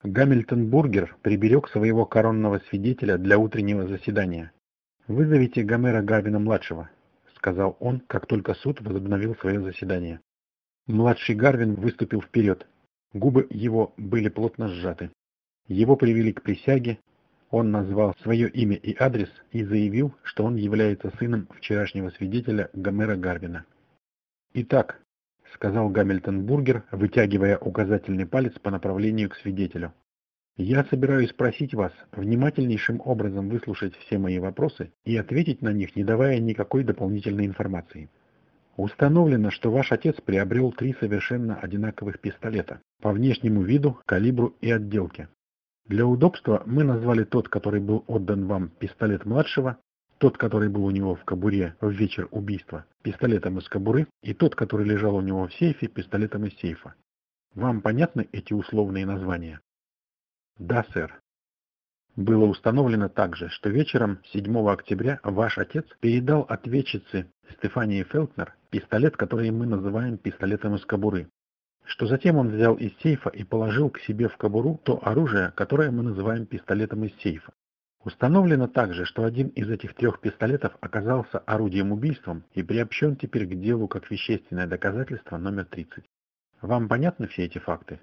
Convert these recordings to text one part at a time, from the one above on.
Гамильтон Бургер приберег своего коронного свидетеля для утреннего заседания. «Вызовите Гомера Гарвина-младшего», — сказал он, как только суд возобновил свое заседание. Младший Гарвин выступил вперед. Губы его были плотно сжаты. Его привели к присяге. Он назвал свое имя и адрес и заявил, что он является сыном вчерашнего свидетеля Гомера Гарвина. «Итак», — сказал Гамильтон Бургер, вытягивая указательный палец по направлению к свидетелю, «я собираюсь просить вас внимательнейшим образом выслушать все мои вопросы и ответить на них, не давая никакой дополнительной информации. Установлено, что ваш отец приобрел 3 совершенно одинаковых пистолета по внешнему виду, калибру и отделке. Для удобства мы назвали тот, который был отдан вам, пистолет младшего, тот, который был у него в кобуре в вечер убийства, пистолетом из кобуры, и тот, который лежал у него в сейфе, пистолетом из сейфа. Вам понятны эти условные названия?» «Да, сэр». Было установлено также, что вечером 7 октября ваш отец передал ответчице Стефании Фелкнер пистолет, который мы называем пистолетом из кобуры, что затем он взял из сейфа и положил к себе в кобуру то оружие, которое мы называем пистолетом из сейфа. Установлено также, что один из этих 3 пистолетов оказался орудием убийства и приобщен теперь к делу как вещественное доказательство номер 30. Вам понятны все эти факты?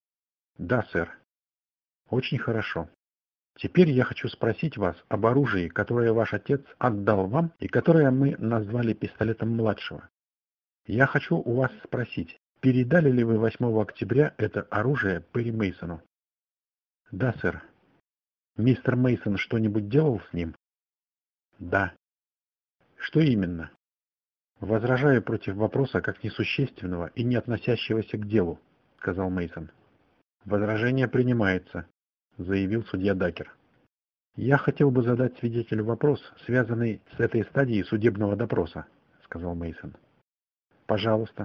Да, сэр. Очень хорошо. Теперь я хочу спросить вас об оружии, которое ваш отец отдал вам и которое мы назвали пистолетом младшего. Я хочу у вас спросить, передали ли вы 8 октября это оружие Перри Мейсону? Да, сэр. Мистер Мейсон что-нибудь делал с ним? Да. Что именно? Возражаю против вопроса как несущественного и не относящегося к делу, сказал Мейсон. Возражение принимается, заявил судья Дакер. Я хотел бы задать свидетелю вопрос, связанный с этой стадией судебного допроса, сказал Мейсон. Пожалуйста.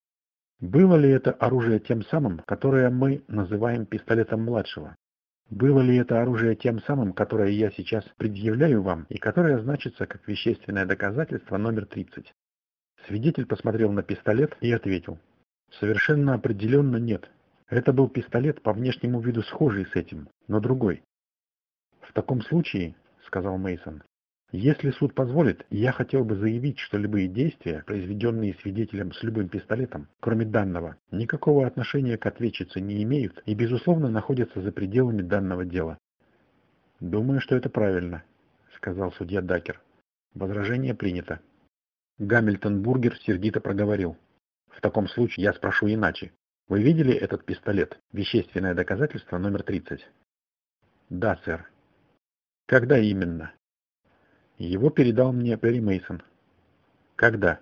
Было ли это оружие тем самым, которое мы называем пистолетом младшего? Было ли это оружие тем самым, которое я сейчас предъявляю вам и которое значится как вещественное доказательство номер 30? Свидетель посмотрел на пистолет и ответил. Совершенно определенно нет. Это был пистолет по внешнему виду схожий с этим, но другой. В таком случае, сказал Мейсон, если суд позволит, я хотел бы заявить, что любые действия, произведенные свидетелем с любым пистолетом, кроме данного, никакого отношения к ответчице не имеют и, безусловно, находятся за пределами данного дела. Думаю, что это правильно, сказал судья Дакер. Возражение принято. Гамильтон Бургер сердито проговорил. В таком случае я спрошу иначе. Вы видели этот пистолет? Вещественное доказательство номер 30. Да, сэр. Когда именно? Его передал мне Перри Мейсон. Когда?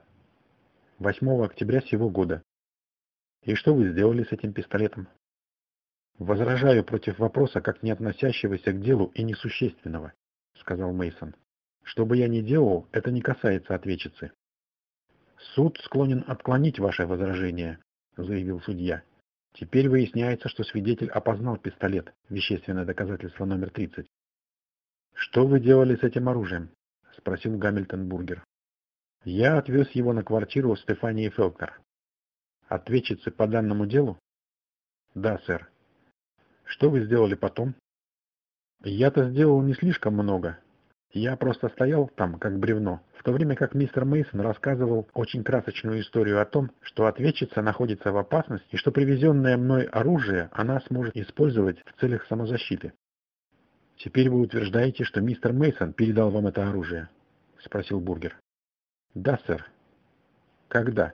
8 октября сего года. И что вы сделали с этим пистолетом? Возражаю против вопроса, как не относящегося к делу и несущественного, сказал Мейсон. Что бы я ни делал, это не касается ответчицы. Суд склонен отклонить ваше возражение, заявил судья. Теперь выясняется, что свидетель опознал пистолет, вещественное доказательство номер 30. Что вы делали с этим оружием? Спросил Гамильтон Бургер. Я отвез его на квартиру Стефании Фелкнер. Ответчицы по данному делу? Да, сэр. Что вы сделали потом? Я-то сделал не слишком много. Я просто стоял там, как бревно, в то время как мистер Мейсон рассказывал очень красочную историю о том, что ответчица находится в опасности и что привезенное мной оружие она сможет использовать в целях самозащиты. Теперь вы утверждаете, что мистер Мейсон передал вам это оружие? Спросил Бургер. Да, сэр. Когда?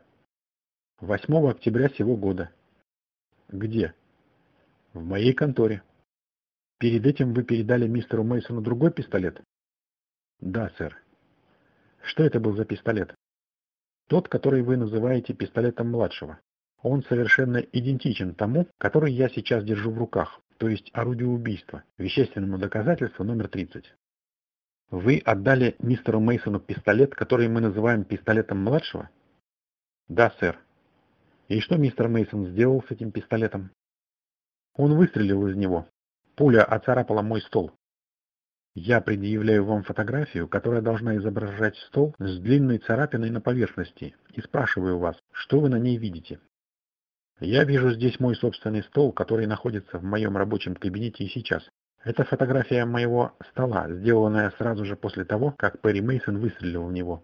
8 октября сего года. Где? В моей конторе. Перед этим вы передали мистеру Мейсону другой пистолет? Да, сэр. Что это был за пистолет? Тот, который вы называете пистолетом младшего. Он совершенно идентичен тому, который я сейчас держу в руках, то есть орудию убийства, вещественному доказательству номер 30. Вы отдали мистеру Мейсону пистолет, который мы называем пистолетом младшего? Да, сэр. И что мистер Мейсон сделал с этим пистолетом? Он выстрелил из него. Пуля оцарапала мой стол. Я предъявляю вам фотографию, которая должна изображать стол с длинной царапиной на поверхности, и спрашиваю вас, что вы на ней видите? Я вижу здесь мой собственный стол, который находится в моем рабочем кабинете и сейчас. Это фотография моего стола, сделанная сразу же после того, как Перри Мейсон выстрелил в него.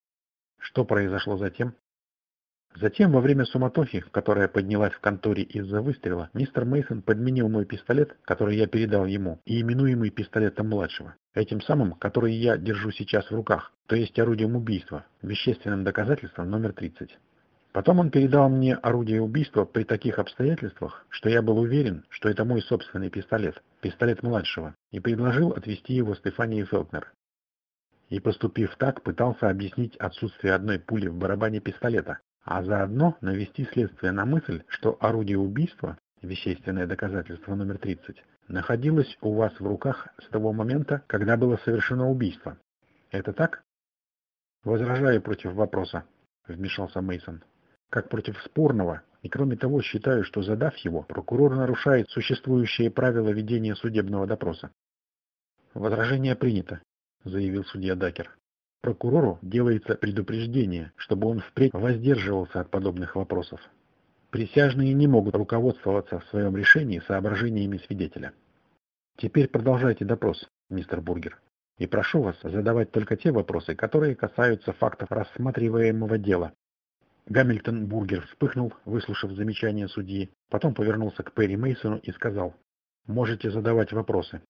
Что произошло затем? Затем, во время суматохи, которая поднялась в конторе из-за выстрела, мистер Мейсон подменил мой пистолет, который я передал ему, и именуемый пистолетом младшего, этим самым, который я держу сейчас в руках, то есть орудием убийства, вещественным доказательством номер 30. Потом он передал мне орудие убийства при таких обстоятельствах, что я был уверен, что это мой собственный пистолет, пистолет младшего, и предложил отвезти его Стефании Фелкнер. И, поступив так, пытался объяснить отсутствие одной пули в барабане пистолета, а заодно навести следствие на мысль, что орудие убийства, вещественное доказательство номер 30, находилось у вас в руках с того момента, когда было совершено убийство. Это так? Возражаю против вопроса, вмешался Мейсон. Как против спорного, и кроме того считаю, что задав его, прокурор нарушает существующие правила ведения судебного допроса. Возражение принято, заявил судья Дакер. Прокурору делается предупреждение, чтобы он впредь воздерживался от подобных вопросов. Присяжные не могут руководствоваться в своем решении соображениями свидетеля. Теперь продолжайте допрос, мистер Бургер, и прошу вас задавать только те вопросы, которые касаются фактов рассматриваемого дела. Гамильтон Бургер вспыхнул, выслушав замечание судьи, потом повернулся к Перри Мейсону и сказал: «Можете задавать вопросы».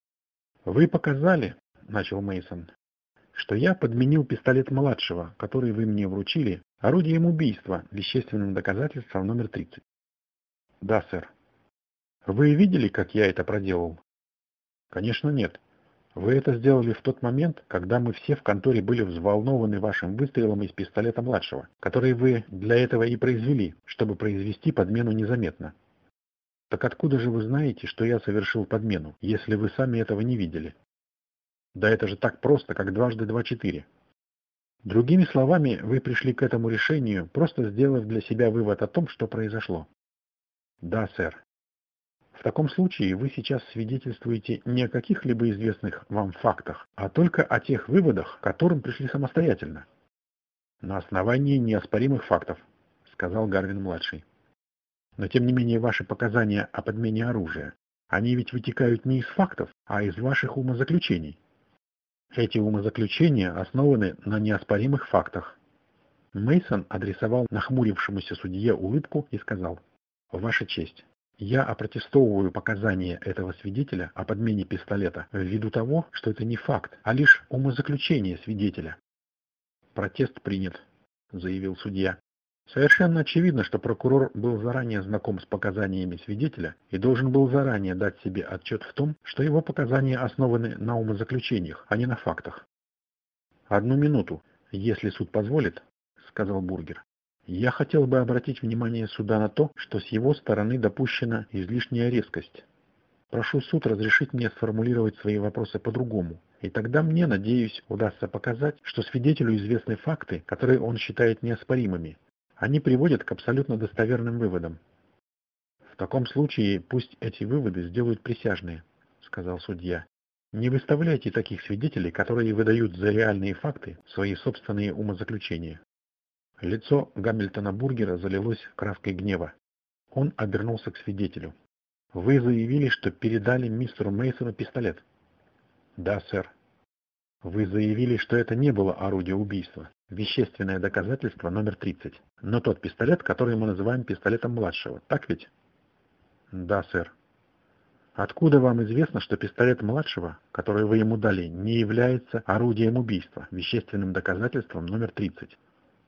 «Вы показали, — начал Мейсон, — что я подменил пистолет младшего, который вы мне вручили, орудием убийства, вещественным доказательством номер 30. Да, сэр. Вы видели, как я это проделал? Конечно, нет. Вы это сделали в тот момент, когда мы все в конторе были взволнованы вашим выстрелом из пистолета младшего, который вы для этого и произвели, чтобы произвести подмену незаметно. Так откуда же вы знаете, что я совершил подмену, если вы сами этого не видели? Да это же так просто, как дважды два четыре. Другими словами, вы пришли к этому решению, просто сделав для себя вывод о том, что произошло. Да, сэр. В таком случае вы сейчас свидетельствуете не о каких-либо известных вам фактах, а только о тех выводах, к которым пришли самостоятельно. На основании неоспоримых фактов, сказал Гарвин-младший. Но тем не менее ваши показания о подмене оружия, они ведь вытекают не из фактов, а из ваших умозаключений. Эти умозаключения основаны на неоспоримых фактах. Мейсон адресовал нахмурившемуся судье улыбку и сказал: «Ваша честь, я опротестовываю показания этого свидетеля о подмене пистолета ввиду того, что это не факт, а лишь умозаключение свидетеля». «Протест принят», — заявил судья. Совершенно очевидно, что прокурор был заранее знаком с показаниями свидетеля и должен был заранее дать себе отчет в том, что его показания основаны на умозаключениях, а не на фактах. «Одну минуту, если суд позволит», — сказал Бургер. «Я хотел бы обратить внимание суда на то, что с его стороны допущена излишняя резкость. Прошу суд разрешить мне сформулировать свои вопросы по-другому, и тогда мне, надеюсь, удастся показать, что свидетелю известны факты, которые он считает неоспоримыми. Они приводят к абсолютно достоверным выводам». «В таком случае пусть эти выводы сделают присяжные», — сказал судья. «Не выставляйте таких свидетелей, которые выдают за реальные факты свои собственные умозаключения». Лицо Гамильтона Бургера залилось краской гнева. Он обернулся к свидетелю. «Вы заявили, что передали мистеру Мейсону пистолет?» «Да, сэр». «Вы заявили, что это не было орудие убийства, вещественное доказательство номер 30, но тот пистолет, который мы называем пистолетом младшего, так ведь?» «Да, сэр». «Откуда вам известно, что пистолет младшего, который вы ему дали, не является орудием убийства, вещественным доказательством номер 30?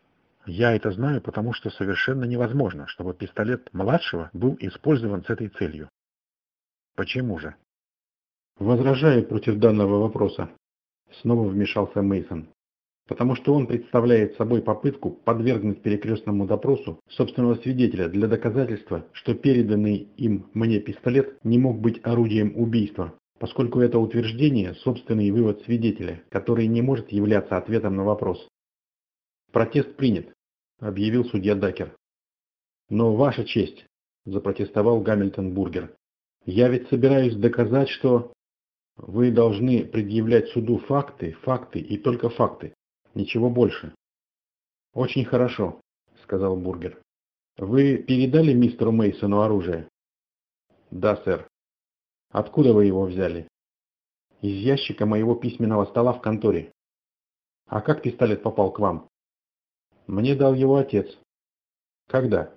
Я это знаю, потому что совершенно невозможно, чтобы пистолет младшего был использован с этой целью». «Почему же?» «Возражаю против данного вопроса», — снова вмешался Мейсон. «Потому что он представляет собой попытку подвергнуть перекрестному допросу собственного свидетеля для доказательства, что переданный им мне пистолет не мог быть орудием убийства, поскольку это утверждение — собственный вывод свидетеля, который не может являться ответом на вопрос». «Протест принят», — объявил судья Дакер. «Но, Ваша честь», — запротестовал Гамильтон Бургер, — «я ведь собираюсь доказать, что...» «Вы должны предъявлять суду факты, факты и только факты. Ничего больше». «Очень хорошо», — сказал Бургер. Вы передали мистеру Мейсону оружие? Да, сэр. Откуда вы его взяли? Из ящика моего письменного стола в конторе. А как пистолет попал к вам? Мне дал его отец. Когда?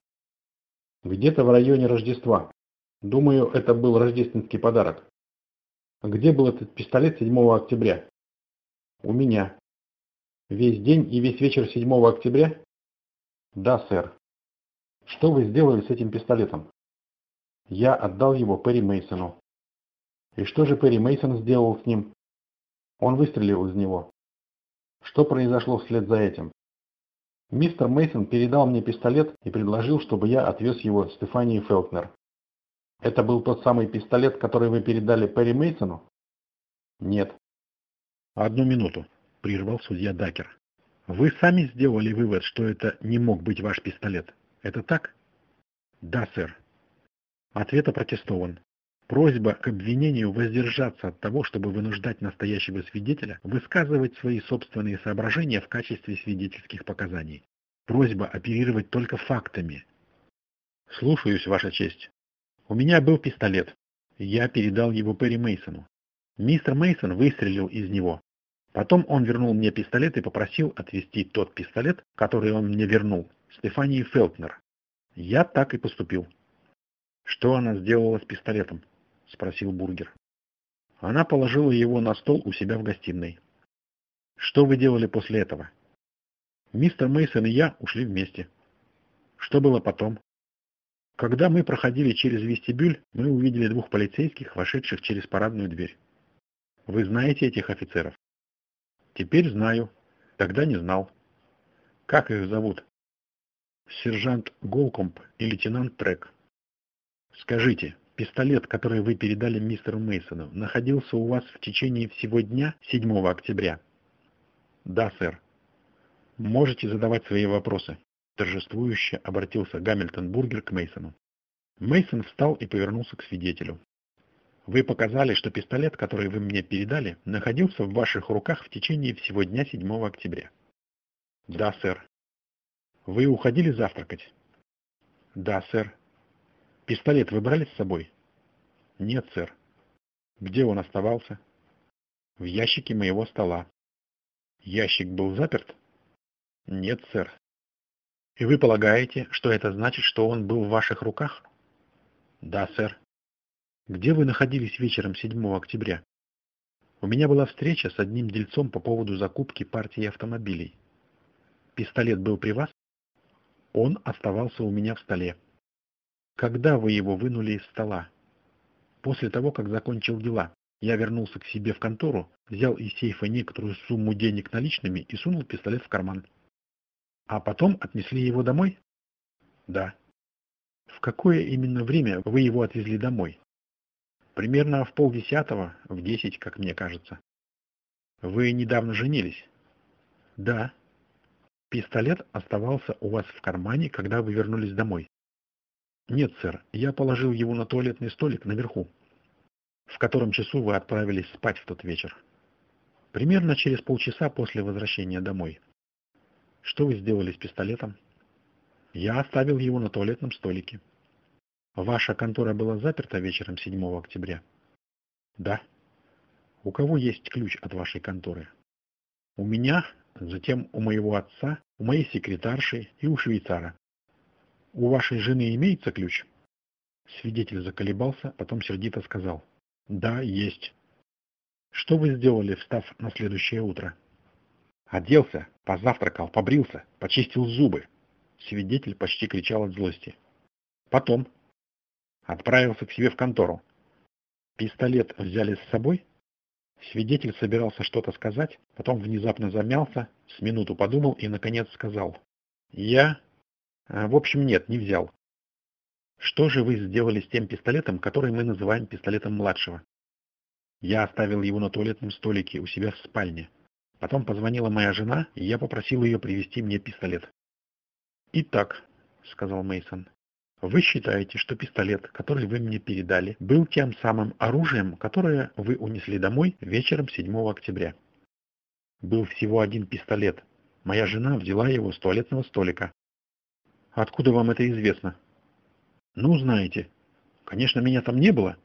Где-то в районе Рождества. Думаю, это был рождественский подарок. Где был этот пистолет 7 октября? У меня. Весь день и весь вечер 7 октября? Да, сэр. Что вы сделали с этим пистолетом? Я отдал его Перри Мейсону. И что же Перри Мейсон сделал с ним? Он выстрелил из него. Что произошло вслед за этим? Мистер Мейсон передал мне пистолет и предложил, чтобы я отвез его Стефании Фелкнер. Это был тот самый пистолет, который вы передали Перри Мейсону? Нет. Одну минуту, прервал судья Дакер. Вы сами сделали вывод, что это не мог быть ваш пистолет. Это так? Да, сэр. Ответ опротестован. Просьба к обвинению воздержаться от того, чтобы вынуждать настоящего свидетеля высказывать свои собственные соображения в качестве свидетельских показаний. Просьба оперировать только фактами. Слушаюсь, Ваша честь. У меня был пистолет. Я передал его Перри Мейсону. Мистер Мейсон выстрелил из него. Потом он вернул мне пистолет и попросил отвезти тот пистолет, который он мне вернул, Стефании Фелкнер. Я так и поступил. Что она сделала с пистолетом? Спросил Бургер. Она положила его на стол у себя в гостиной. Что вы делали после этого? Мистер Мейсон и я ушли вместе. Что было потом? Когда мы проходили через вестибюль, мы увидели двух полицейских, вошедших через парадную дверь. Вы знаете этих офицеров? Теперь знаю. Тогда не знал. Как их зовут? Сержант Голкомб и лейтенант Трек. Скажите, пистолет, который вы передали мистеру Мейсону, находился у вас в течение всего дня 7 октября? Да, сэр. Можете задавать свои вопросы. Торжествующе обратился Гамильтон Бургер к Мейсону. Мейсон встал и повернулся к свидетелю. Вы показали, что пистолет, который вы мне передали, находился в ваших руках в течение всего дня 7 октября. Да, сэр. Вы уходили завтракать? Да, сэр. Пистолет вы брали с собой? Нет, сэр. Где он оставался? В ящике моего стола. Ящик был заперт? Нет, сэр. И вы полагаете, что это значит, что он был в ваших руках? Да, сэр. Где вы находились вечером 7 октября? У меня была встреча с одним дельцом по поводу закупки партии автомобилей. Пистолет был при вас? Он оставался у меня в столе. Когда вы его вынули из стола? После того, как закончил дела. Я вернулся к себе в контору, взял из сейфа некоторую сумму денег наличными и сунул пистолет в карман. А потом отнесли его домой? Да. В какое именно время вы его отвезли домой? Примерно в 9:30, в 10, как мне кажется. Вы недавно женились? Да. Пистолет оставался у вас в кармане, когда вы вернулись домой? Нет, сэр, я положил его на туалетный столик наверху. В котором часу вы отправились спать в тот вечер? Примерно через полчаса после возвращения домой. Что вы сделали с пистолетом? Я оставил его на туалетном столике. Ваша контора была заперта вечером 7 октября? Да. У кого есть ключ от вашей конторы? У меня, затем у моего отца, у моей секретарши и у швейцара. У вашей жены имеется ключ? Свидетель заколебался, потом сердито сказал. Да, есть. Что вы сделали, встав на следующее утро? Оделся, позавтракал, побрился, почистил зубы. Свидетель почти кричал от злости. Потом отправился к себе в контору. Пистолет взяли с собой? Свидетель собирался что-то сказать, потом внезапно замялся, с минуту подумал и, наконец, сказал. В общем, нет, не взял. Что же вы сделали с тем пистолетом, который мы называем пистолетом младшего? Я оставил его на туалетном столике у себя в спальне. Потом позвонила моя жена, и я попросил ее привезти мне пистолет. Итак, сказал Мейсон, вы считаете, что пистолет, который вы мне передали, был тем самым оружием, которое вы унесли домой вечером 7 октября? Был всего один пистолет. Моя жена взяла его с туалетного столика. Откуда вам это известно? Ну, знаете. Конечно, меня там не было.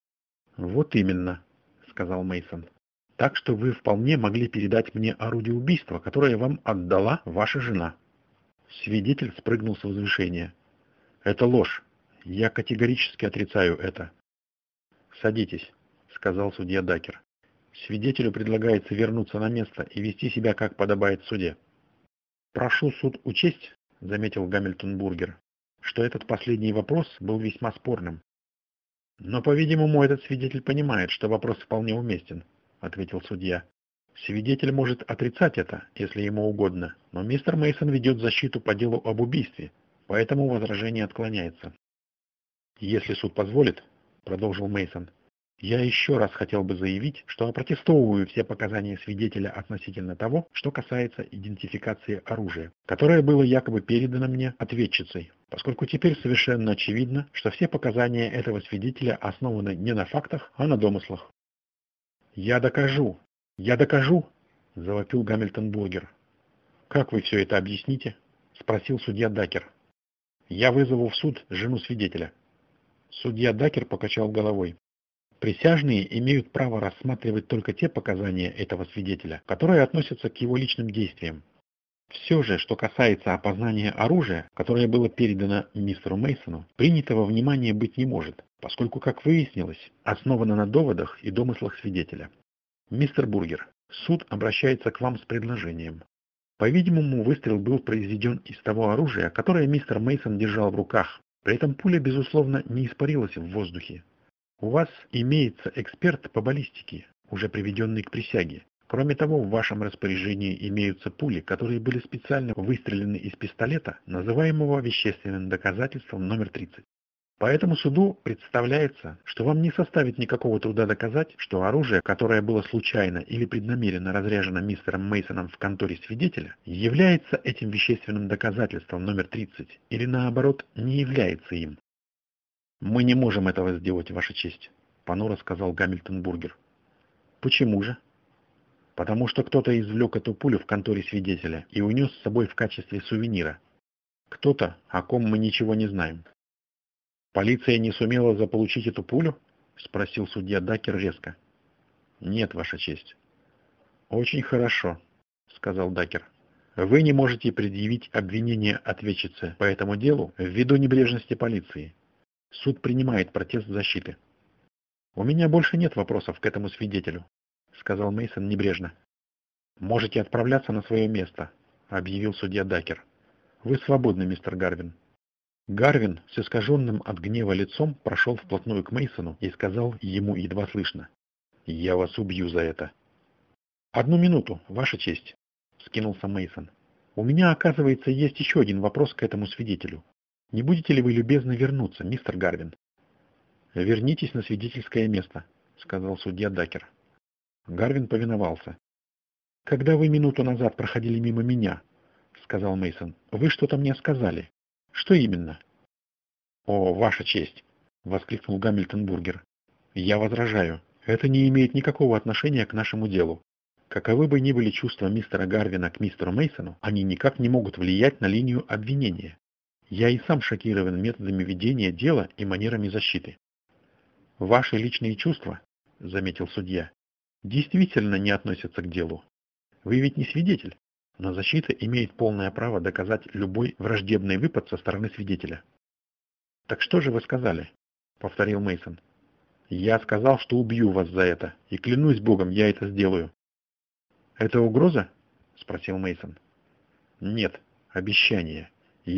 Вот именно, сказал Мейсон. Так что вы вполне могли передать мне орудие убийства, которое вам отдала ваша жена. Свидетель спрыгнул с возвышения. Это ложь. Я категорически отрицаю это. Садитесь, сказал судья Дакер. Свидетелю предлагается вернуться на место и вести себя, как подобает в суде. Прошу суд учесть, заметил Гамильтон Бургер, что этот последний вопрос был весьма спорным. Но, по-видимому, этот свидетель понимает, что вопрос вполне уместен, ответил судья. Свидетель может отрицать это, если ему угодно, но мистер Мейсон ведет защиту по делу об убийстве, поэтому возражение отклоняется. Если суд позволит, продолжил Мейсон, я еще раз хотел бы заявить, что опротестовываю все показания свидетеля относительно того, что касается идентификации оружия, которое было якобы передано мне ответчицей, поскольку теперь совершенно очевидно, что все показания этого свидетеля основаны не на фактах, а на домыслах. «Я докажу! Я докажу!» – завопил Гамильтон Бургер. «Как вы все это объясните?» – спросил судья Дакер. «Я вызову в суд жену свидетеля». Судья Дакер покачал головой. Присяжные имеют право рассматривать только те показания этого свидетеля, которые относятся к его личным действиям. Все же, что касается опознания оружия, которое было передано мистеру Мейсону, принято во внимание быть не может, поскольку, как выяснилось, основано на доводах и домыслах свидетеля. Мистер Бургер, суд обращается к вам с предложением. По-видимому, выстрел был произведен из того оружия, которое мистер Мейсон держал в руках. При этом пуля, безусловно, не испарилась в воздухе. У вас имеется эксперт по баллистике, уже приведенный к присяге. Кроме того, в вашем распоряжении имеются пули, которые были специально выстрелены из пистолета, называемого вещественным доказательством номер 30. Поэтому суду представляется, что вам не составит никакого труда доказать, что оружие, которое было случайно или преднамеренно разряжено мистером Мейсоном в конторе свидетеля, является этим вещественным доказательством номер 30 или наоборот не является им. «Мы не можем этого сделать, Ваша честь», — понуро сказал Гамильтон Бургер. «Почему же?» «Потому что кто-то извлек эту пулю в конторе свидетеля и унес с собой в качестве сувенира. Кто-то, о ком мы ничего не знаем». «Полиция не сумела заполучить эту пулю?» — спросил судья Дакер резко. «Нет, Ваша честь». «Очень хорошо», — сказал Дакер. «Вы не можете предъявить обвинение ответчице по этому делу ввиду небрежности полиции. Суд принимает протест защиты». «У меня больше нет вопросов к этому свидетелю», — сказал Мейсон небрежно. «Можете отправляться на свое место», — объявил судья Дакер. «Вы свободны, мистер Гарвин». Гарвин с искаженным от гнева лицом прошел вплотную к Мейсону и сказал ему едва слышно: «Я вас убью за это». «Одну минуту, Ваша честь», — скинулся Мейсон. «У меня, оказывается, есть еще один вопрос к этому свидетелю. Не будете ли вы любезны вернуться, мистер Гарвин?» «Вернитесь на свидетельское место», — сказал судья Дакер. Гарвин повиновался. «Когда вы минуту назад проходили мимо меня, — сказал Мейсон, — вы что-то мне сказали. Что именно?» «О, Ваша честь!» — воскликнул Гамильтон Бургер. «Я возражаю. Это не имеет никакого отношения к нашему делу. Каковы бы ни были чувства мистера Гарвина к мистеру Мейсону, они никак не могут влиять на линию обвинения. Я и сам шокирован методами ведения дела и манерами защиты». «Ваши личные чувства, — заметил судья, — действительно не относятся к делу. Вы ведь не свидетель, но защита имеет полное право доказать любой враждебный выпад со стороны свидетеля». «Так что же вы сказали?» — повторил Мейсон. «Я сказал, что убью вас за это, и клянусь Богом, я это сделаю». «Это угроза?» — спросил Мейсон. «Нет, обещание.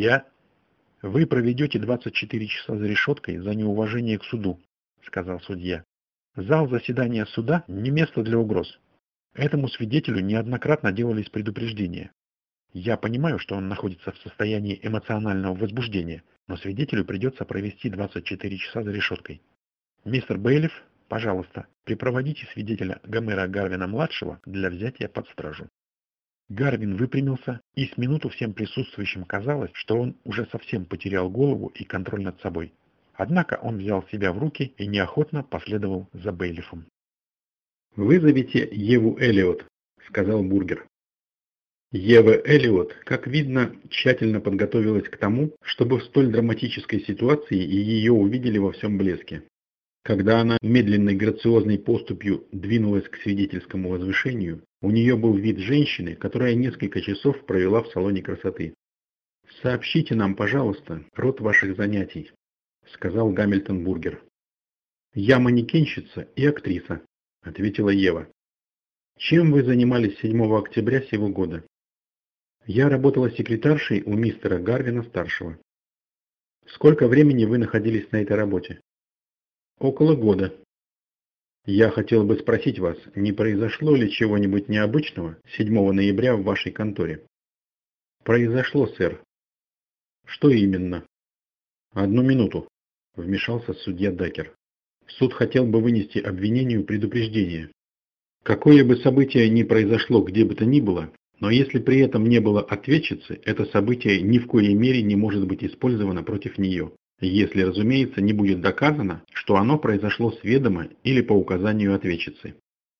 Вы проведете 24 часа за решеткой за неуважение к суду», — сказал судья. «Зал заседания суда не место для угроз. Этому свидетелю неоднократно делались предупреждения. Я понимаю, что он находится в состоянии эмоционального возбуждения, но свидетелю придется провести 24 часа за решеткой. Мистер Бейлиф, пожалуйста, припроводите свидетеля Гомера Гарвина-младшего для взятия под стражу». Гарвин выпрямился, и с минуту всем присутствующим казалось, что он уже совсем потерял голову и контроль над собой. Однако он взял себя в руки и неохотно последовал за Бейлифом. «Вызовите Еву Эллиот», — сказал Бургер. Ева Эллиот, как видно, тщательно подготовилась к тому, чтобы в столь драматической ситуации и ее увидели во всем блеске. Когда она медленной грациозной поступью двинулась к свидетельскому возвышению, у нее был вид женщины, которая несколько часов провела в салоне красоты. «Сообщите нам, пожалуйста, род ваших занятий», — сказал Гамильтон Бургер. «Я манекенщица и актриса», — ответила Ева. «Чем вы занимались 7 октября сего года?» «Я работала секретаршей у мистера Гарвина-старшего». «Сколько времени вы находились на этой работе?» «Около года». «Я хотел бы спросить вас, не произошло ли чего-нибудь необычного 7 ноября в вашей конторе?» «Произошло, сэр». «Что именно?» «Одну минуту», — вмешался судья Дакер. «Суд хотел бы вынести обвинению предупреждение. Какое бы событие ни произошло где бы то ни было, но если при этом не было ответчицы, это событие ни в коей мере не может быть использовано против нее, если, разумеется, не будет доказано, что оно произошло с ведома или по указанию ответчицы.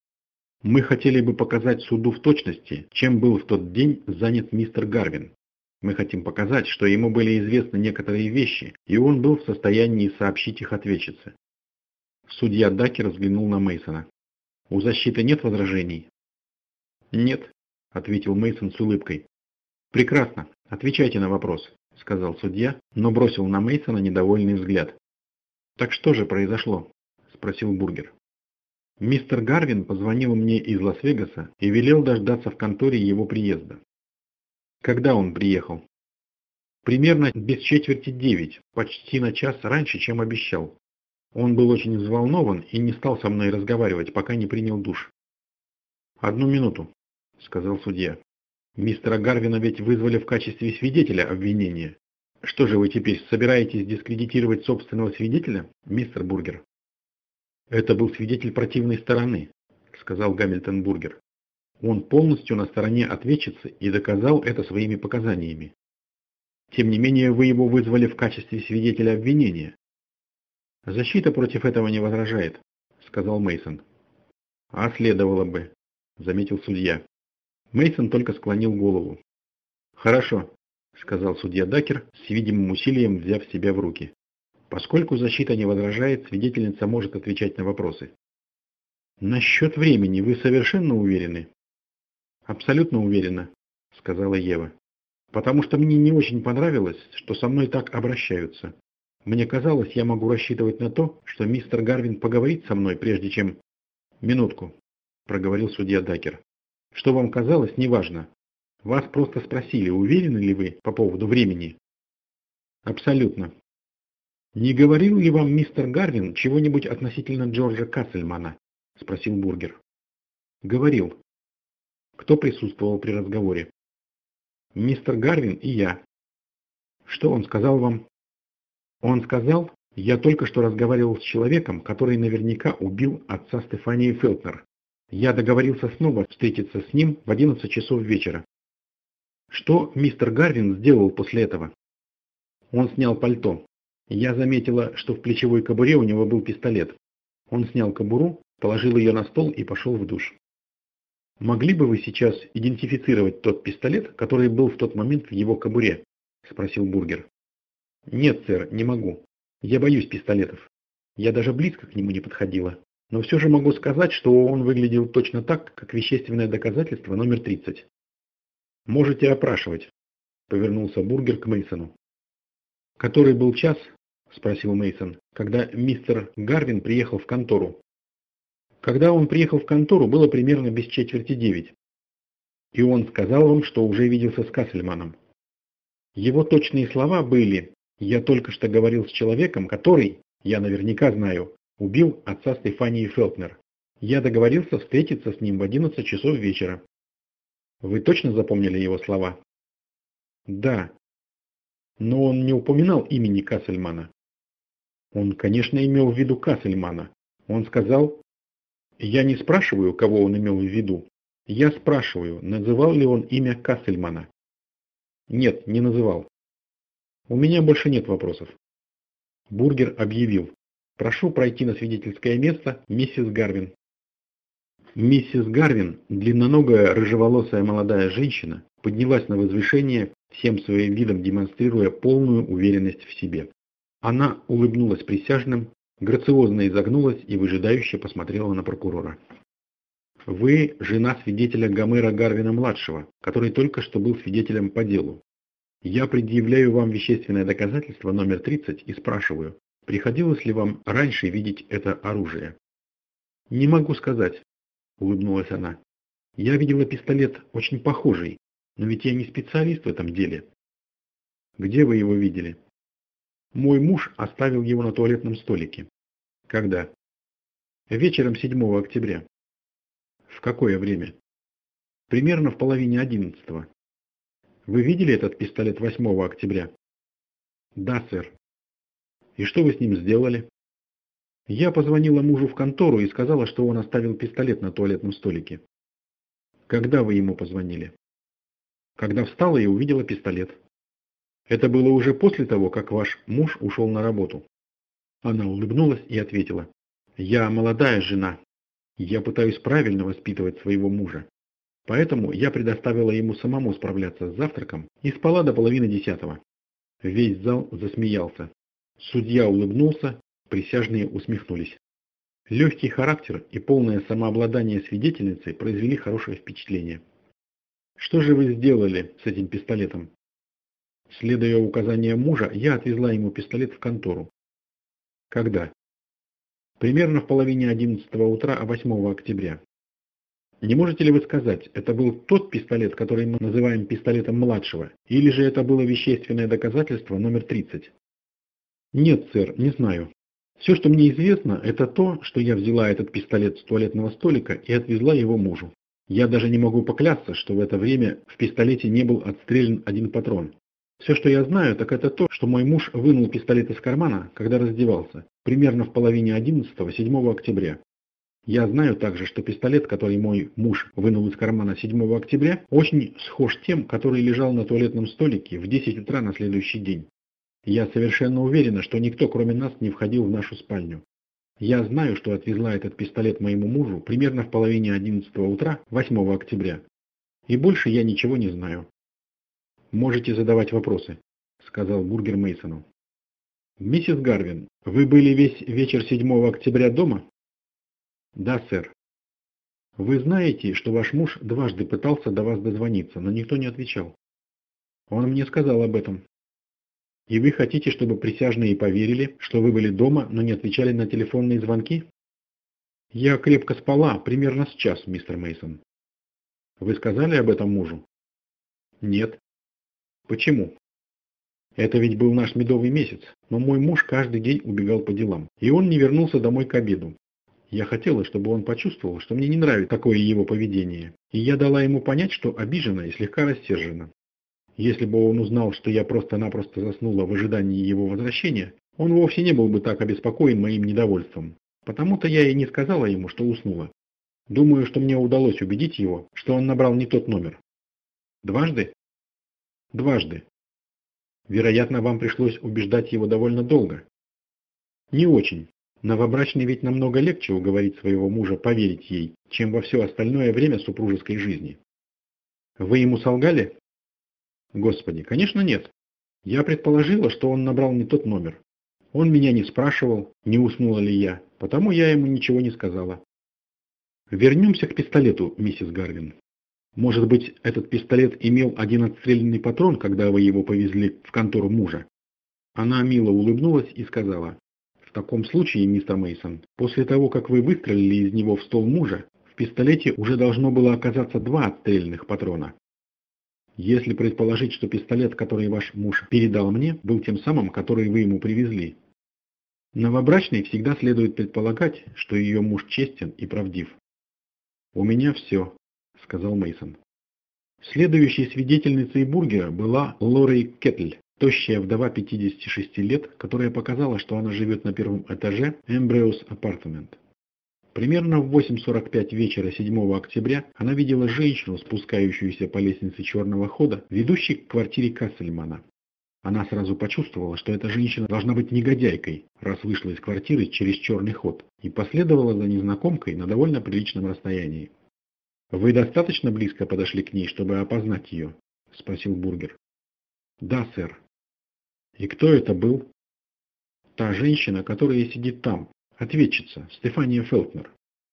Мы хотели бы показать суду в точности, чем был в тот день занят мистер Гарвин. Мы хотим показать, что ему были известны некоторые вещи, и он был в состоянии сообщить их ответчице». Судья Дакер взглянул на Мейсона. «У защиты нет возражений?» «Нет», — ответил Мейсон с улыбкой. «Прекрасно. Отвечайте на вопрос», — сказал судья, но бросил на Мейсона недовольный взгляд. «Так что же произошло?» — спросил Бургер. «Мистер Гарвин позвонил мне из Лас-Вегаса и велел дождаться в конторе его приезда». «Когда он приехал?» «Примерно без 8:45, почти на час раньше, чем обещал. Он был очень взволнован и не стал со мной разговаривать, пока не принял душ». «Одну минуту», — сказал судья. «Мистера Гарвина ведь вызвали в качестве свидетеля обвинения. Что же вы теперь собираетесь дискредитировать собственного свидетеля, мистер Бургер?» «Это был свидетель противной стороны», — сказал Гамильтон Бургер. «Он полностью на стороне ответчицы и доказал это своими показаниями. Тем не менее, вы его вызвали в качестве свидетеля обвинения». «Защита против этого не возражает», — сказал Мейсон. «А следовало бы», — заметил судья. Мейсон только склонил голову. «Хорошо», — сказал судья Дакер, с видимым усилием взяв себя в руки. «Поскольку защита не возражает, свидетельница может отвечать на вопросы». «Насчет времени вы совершенно уверены?» «Абсолютно уверена», — сказала Ева. «Потому что мне не очень понравилось, что со мной так обращаются. Мне казалось, я могу рассчитывать на то, что мистер Гарвин поговорит со мной, прежде чем...» «Минутку», — проговорил судья Дакер. «Что вам казалось, неважно. Вас просто спросили, уверены ли вы по поводу времени?» «Абсолютно». «Не говорил ли вам мистер Гарвин чего-нибудь относительно Джорджа Кассельмана?» — спросил Бургер. «Говорил». «Кто присутствовал при разговоре?» «Мистер Гарвин и я». «Что он сказал вам?» «Он сказал, я только что разговаривал с человеком, который наверняка убил отца Стефании Фелтнер. Я договорился снова встретиться с ним в 11 часов вечера». «Что мистер Гарвин сделал после этого?» «Он снял пальто. Я заметила, что в плечевой кобуре у него был пистолет. Он снял кобуру, положил ее на стол и пошел в душ». «Могли бы вы сейчас идентифицировать тот пистолет, который был в тот момент в его кобуре?» – спросил Бургер. «Нет, сэр, не могу. Я боюсь пистолетов. Я даже близко к нему не подходила. Но все же могу сказать, что он выглядел точно так, как вещественное доказательство номер 30. «Можете опрашивать», – повернулся Бургер к Мейсону. «Который был час?» – спросил Мейсон, когда мистер Гарвин приехал в контору. «Когда он приехал в контору, было примерно без 8:45. И он сказал вам, что уже виделся с Кассельманом. Его точные слова были: «Я только что говорил с человеком, который, я наверняка знаю, убил отца Стефании Фелтнер. Я договорился встретиться с ним в 11 часов вечера». Вы точно запомнили его слова? «Да». Но он не упоминал имени Кассельмана. Он, конечно, имел в виду Кассельмана. Он сказал... Я не спрашиваю, кого он имел в виду. Я спрашиваю, называл ли он имя Кассельмана. Нет, не называл. У меня больше нет вопросов. Бургер объявил: «Прошу пройти на свидетельское место, миссис Гарвин». Миссис Гарвин, длинноногая рыжеволосая молодая женщина, поднялась на возвышение, всем своим видом демонстрируя полную уверенность в себе. Она улыбнулась присяжным, грациозно изогнулась и выжидающе посмотрела на прокурора. «Вы жена свидетеля Гомера Гарвина-младшего, который только что был свидетелем по делу. Я предъявляю вам вещественное доказательство номер 30 и спрашиваю, приходилось ли вам раньше видеть это оружие?» «Не могу сказать», — улыбнулась она. «Я видела пистолет очень похожий, но ведь я не специалист в этом деле». «Где вы его видели?» «Мой муж оставил его на туалетном столике». «Когда?» «Вечером 7 октября». «В какое время?» «Примерно в половине 11-го». «Вы видели этот пистолет 8 октября?» «Да, сэр». «И что вы с ним сделали?» «Я позвонила мужу в контору и сказала, что он оставил пистолет на туалетном столике». «Когда вы ему позвонили?» «Когда встала и увидела пистолет». «Это было уже после того, как ваш муж ушел на работу?» Она улыбнулась и ответила: «Я молодая жена. Я пытаюсь правильно воспитывать своего мужа. Поэтому я предоставила ему самому справляться с завтраком и спала до половины 10-го». Весь зал засмеялся. Судья улыбнулся, присяжные усмехнулись. Легкий характер и полное самообладание свидетельницы произвели хорошее впечатление. «Что же вы сделали с этим пистолетом?» «Следуя указаниям мужа, я отвезла ему пистолет в контору». «Когда?» «Примерно в половине 11-го утра 8 октября». «Не можете ли вы сказать, это был тот пистолет, который мы называем пистолетом младшего, или же это было вещественное доказательство номер 30?» «Нет, сэр, не знаю. Все, что мне известно, это то, что я взяла этот пистолет с туалетного столика и отвезла его мужу. Я даже не могу поклясться, что в это время в пистолете не был отстрелян один патрон. Все, что я знаю, так это то, что мой муж вынул пистолет из кармана, когда раздевался, примерно в половине 11-го, 7 октября. Я знаю также, что пистолет, который мой муж вынул из кармана 7 октября, очень схож тем, который лежал на туалетном столике в 10 утра на следующий день. Я совершенно уверена, что никто, кроме нас, не входил в нашу спальню. Я знаю, что отвезла этот пистолет моему мужу примерно в половине 11-го утра 8 октября. И больше я ничего не знаю». «Можете задавать вопросы», — сказал Бургер Мейсону. «Миссис Гарвин, вы были весь вечер 7 октября дома?» «Да, сэр». «Вы знаете, что ваш муж дважды пытался до вас дозвониться, но никто не отвечал?» «Он мне сказал об этом». «И вы хотите, чтобы присяжные поверили, что вы были дома, но не отвечали на телефонные звонки?» «Я крепко спала, примерно с час, мистер Мейсон». «Вы сказали об этом мужу?» «Нет». «Почему?» «Это ведь был наш медовый месяц, но мой муж каждый день убегал по делам, и он не вернулся домой к обеду. Я хотела, чтобы он почувствовал, что мне не нравится такое его поведение, и я дала ему понять, что обижена и слегка рассержена. Если бы он узнал, что я просто-напросто заснула в ожидании его возвращения, он вовсе не был бы так обеспокоен моим недовольством. Потому-то я и не сказала ему, что уснула. Думаю, что мне удалось убедить его, что он набрал не тот номер». «Дважды?» «Дважды». «Вероятно, вам пришлось убеждать его довольно долго». «Не очень. Новобрачной ведь намного легче уговорить своего мужа поверить ей, чем во все остальное время супружеской жизни». «Вы ему солгали?» «Господи, конечно нет. Я предположила, что он набрал не тот номер. Он меня не спрашивал, не уснула ли я, потому я ему ничего не сказала». «Вернемся к пистолету, миссис Гарвин. Может быть, этот пистолет имел один отстрелянный патрон, когда вы его повезли в контору мужа?» Она мило улыбнулась и сказала: «В таком случае, мистер Мейсон, после того, как вы выстрелили из него в стол мужа, в пистолете уже должно было оказаться 2 отстрельных патрона. Если предположить, что пистолет, который ваш муж передал мне, был тем самым, который вы ему привезли. Новобрачной всегда следует предполагать, что ее муж честен и правдив». «У меня все», — сказал Мейсон. Следующей свидетельницей Бургера была Лори Кеттль, тощая вдова 56 лет, которая показала, что она живет на первом этаже Эмбреус Апартамент. Примерно в 8:45 вечера 7 октября она видела женщину, спускающуюся по лестнице черного хода, ведущей к квартире Кассельмана. Она сразу почувствовала, что эта женщина должна быть негодяйкой, раз вышла из квартиры через черный ход, и последовала за незнакомкой на довольно приличном расстоянии. «Вы достаточно близко подошли к ней, чтобы опознать ее?» – спросил Бургер. «Да, сэр». «И кто это был?» «Та женщина, которая сидит там, ответчица, Стефания Фелтнер».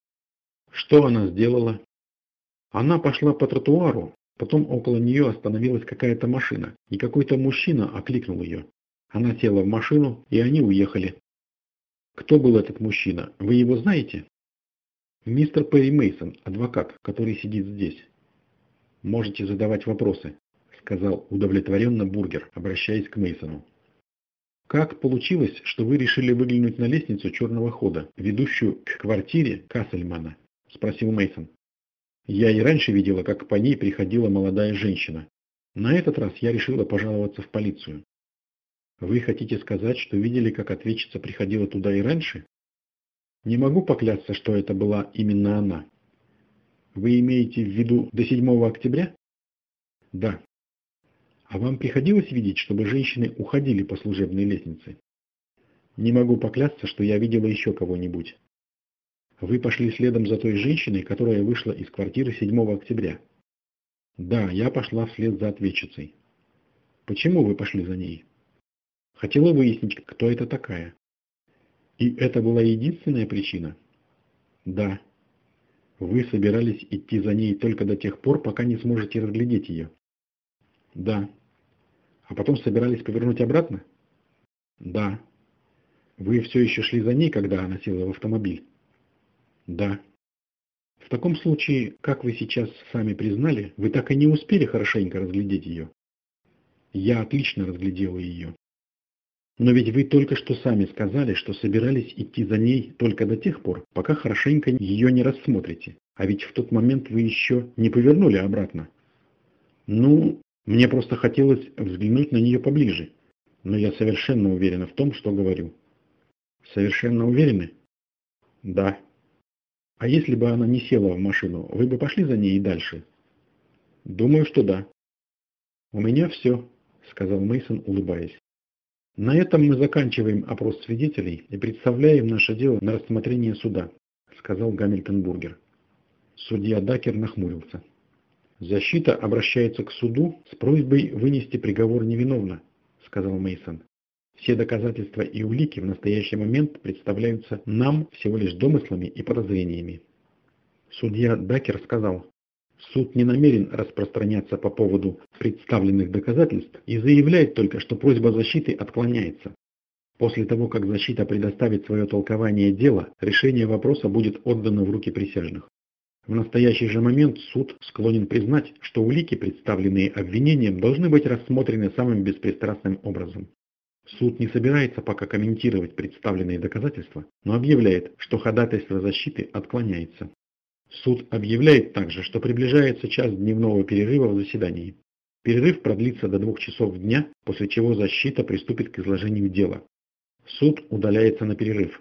«Что она сделала?» «Она пошла по тротуару, потом около нее остановилась какая-то машина, и какой-то мужчина окликнул ее. Она села в машину, и они уехали». «Кто был этот мужчина? Вы его знаете?» «Мистер Перри Мейсон, адвокат, который сидит здесь». «Можете задавать вопросы», — сказал удовлетворенно Бургер, обращаясь к Мейсону. «Как получилось, что вы решили выглянуть на лестницу черного хода, ведущую к квартире Кассельмана?» — спросил Мейсон. «Я и раньше видела, как по ней приходила молодая женщина. На этот раз я решила пожаловаться в полицию». «Вы хотите сказать, что видели, как ответчица приходила туда и раньше?» «Не могу поклясться, что это была именно она». «Вы имеете в виду до 7 октября?» «Да». «А вам приходилось видеть, чтобы женщины уходили по служебной лестнице?» «Не могу поклясться, что я видела еще кого-нибудь». «Вы пошли следом за той женщиной, которая вышла из квартиры 7 октября?» «Да, я пошла вслед за ответчицей». «Почему вы пошли за ней?» «Хотела выяснить, кто это такая». «И это была единственная причина?» «Да». «Вы собирались идти за ней только до тех пор, пока не сможете разглядеть ее?» «Да». «А потом собирались повернуть обратно?» «Да». «Вы все еще шли за ней, когда она села в автомобиль?» «Да». «В таком случае, как вы сейчас сами признали, вы так и не успели хорошенько разглядеть ее?» «Я отлично разглядела ее». «Но ведь вы только что сами сказали, что собирались идти за ней только до тех пор, пока хорошенько ее не рассмотрите. А ведь в тот момент вы еще не повернули обратно». «Ну, мне просто хотелось взглянуть на нее поближе. Но я совершенно уверена в том, что говорю». «Совершенно уверены?» «Да». «А если бы она не села в машину, вы бы пошли за ней и дальше?» «Думаю, что да». «У меня все», — сказал Мейсон, улыбаясь. «На этом мы заканчиваем опрос свидетелей и представляем наше дело на рассмотрение суда», — сказал Гамильтон Бургер. Судья Дакер нахмурился. «Защита обращается к суду с просьбой вынести приговор невиновно», — сказал Мейсон. «Все доказательства и улики в настоящий момент представляются нам всего лишь домыслами и подозрениями». Судья Дакер сказал: «Суд не намерен распространяться по поводу представленных доказательств и заявляет только, что просьба защиты отклоняется. После того, как защита предоставит свое толкование дела, решение вопроса будет отдано в руки присяжных. В настоящий же момент суд склонен признать, что улики, представленные обвинением, должны быть рассмотрены самым беспристрастным образом. Суд не собирается пока комментировать представленные доказательства, но объявляет, что ходатайство защиты отклоняется. Суд объявляет также, что приближается час дневного перерыва в заседании. Перерыв продлится до 2 часов дня, после чего защита приступит к изложению дела. Суд удаляется на перерыв».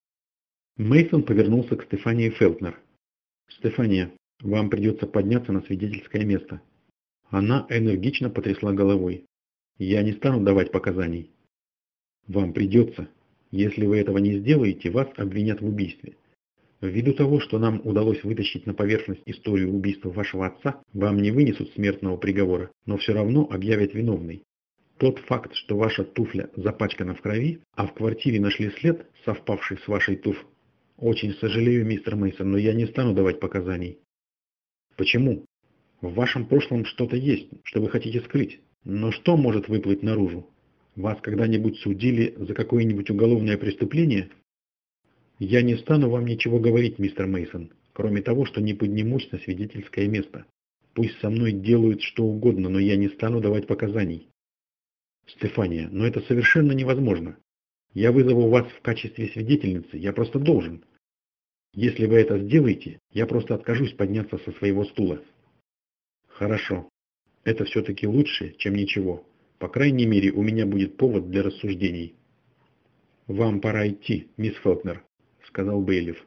Мейсон повернулся к Стефании Фелтнер. «Стефания, вам придется подняться на свидетельское место». Она энергично потрясла головой. «Я не стану давать показаний». «Вам придется. Если вы этого не сделаете, вас обвинят в убийстве. Ввиду того, что нам удалось вытащить на поверхность историю убийства вашего отца, вам не вынесут смертного приговора, но все равно объявят виновной. Тот факт, что ваша туфля запачкана в крови, а в квартире нашли след, совпавший с вашей Очень сожалею, мистер Мейсон, но я не стану давать показаний». «Почему? В вашем прошлом что-то есть, что вы хотите скрыть. Но что может выплыть наружу? Вас когда-нибудь судили за какое-нибудь уголовное преступление?» «Я не стану вам ничего говорить, мистер Мейсон, кроме того, что не поднимусь на свидетельское место. Пусть со мной делают что угодно, но я не стану давать показаний». «Стефания, но это совершенно невозможно. Я вызову вас в качестве свидетельницы, я просто должен. Если вы это сделаете, я просто откажусь подняться со своего стула». «Хорошо. Это все-таки лучше, чем ничего. По крайней мере, у меня будет повод для рассуждений». «Вам пора идти, мисс Фелтнер», — сказал бейлиф.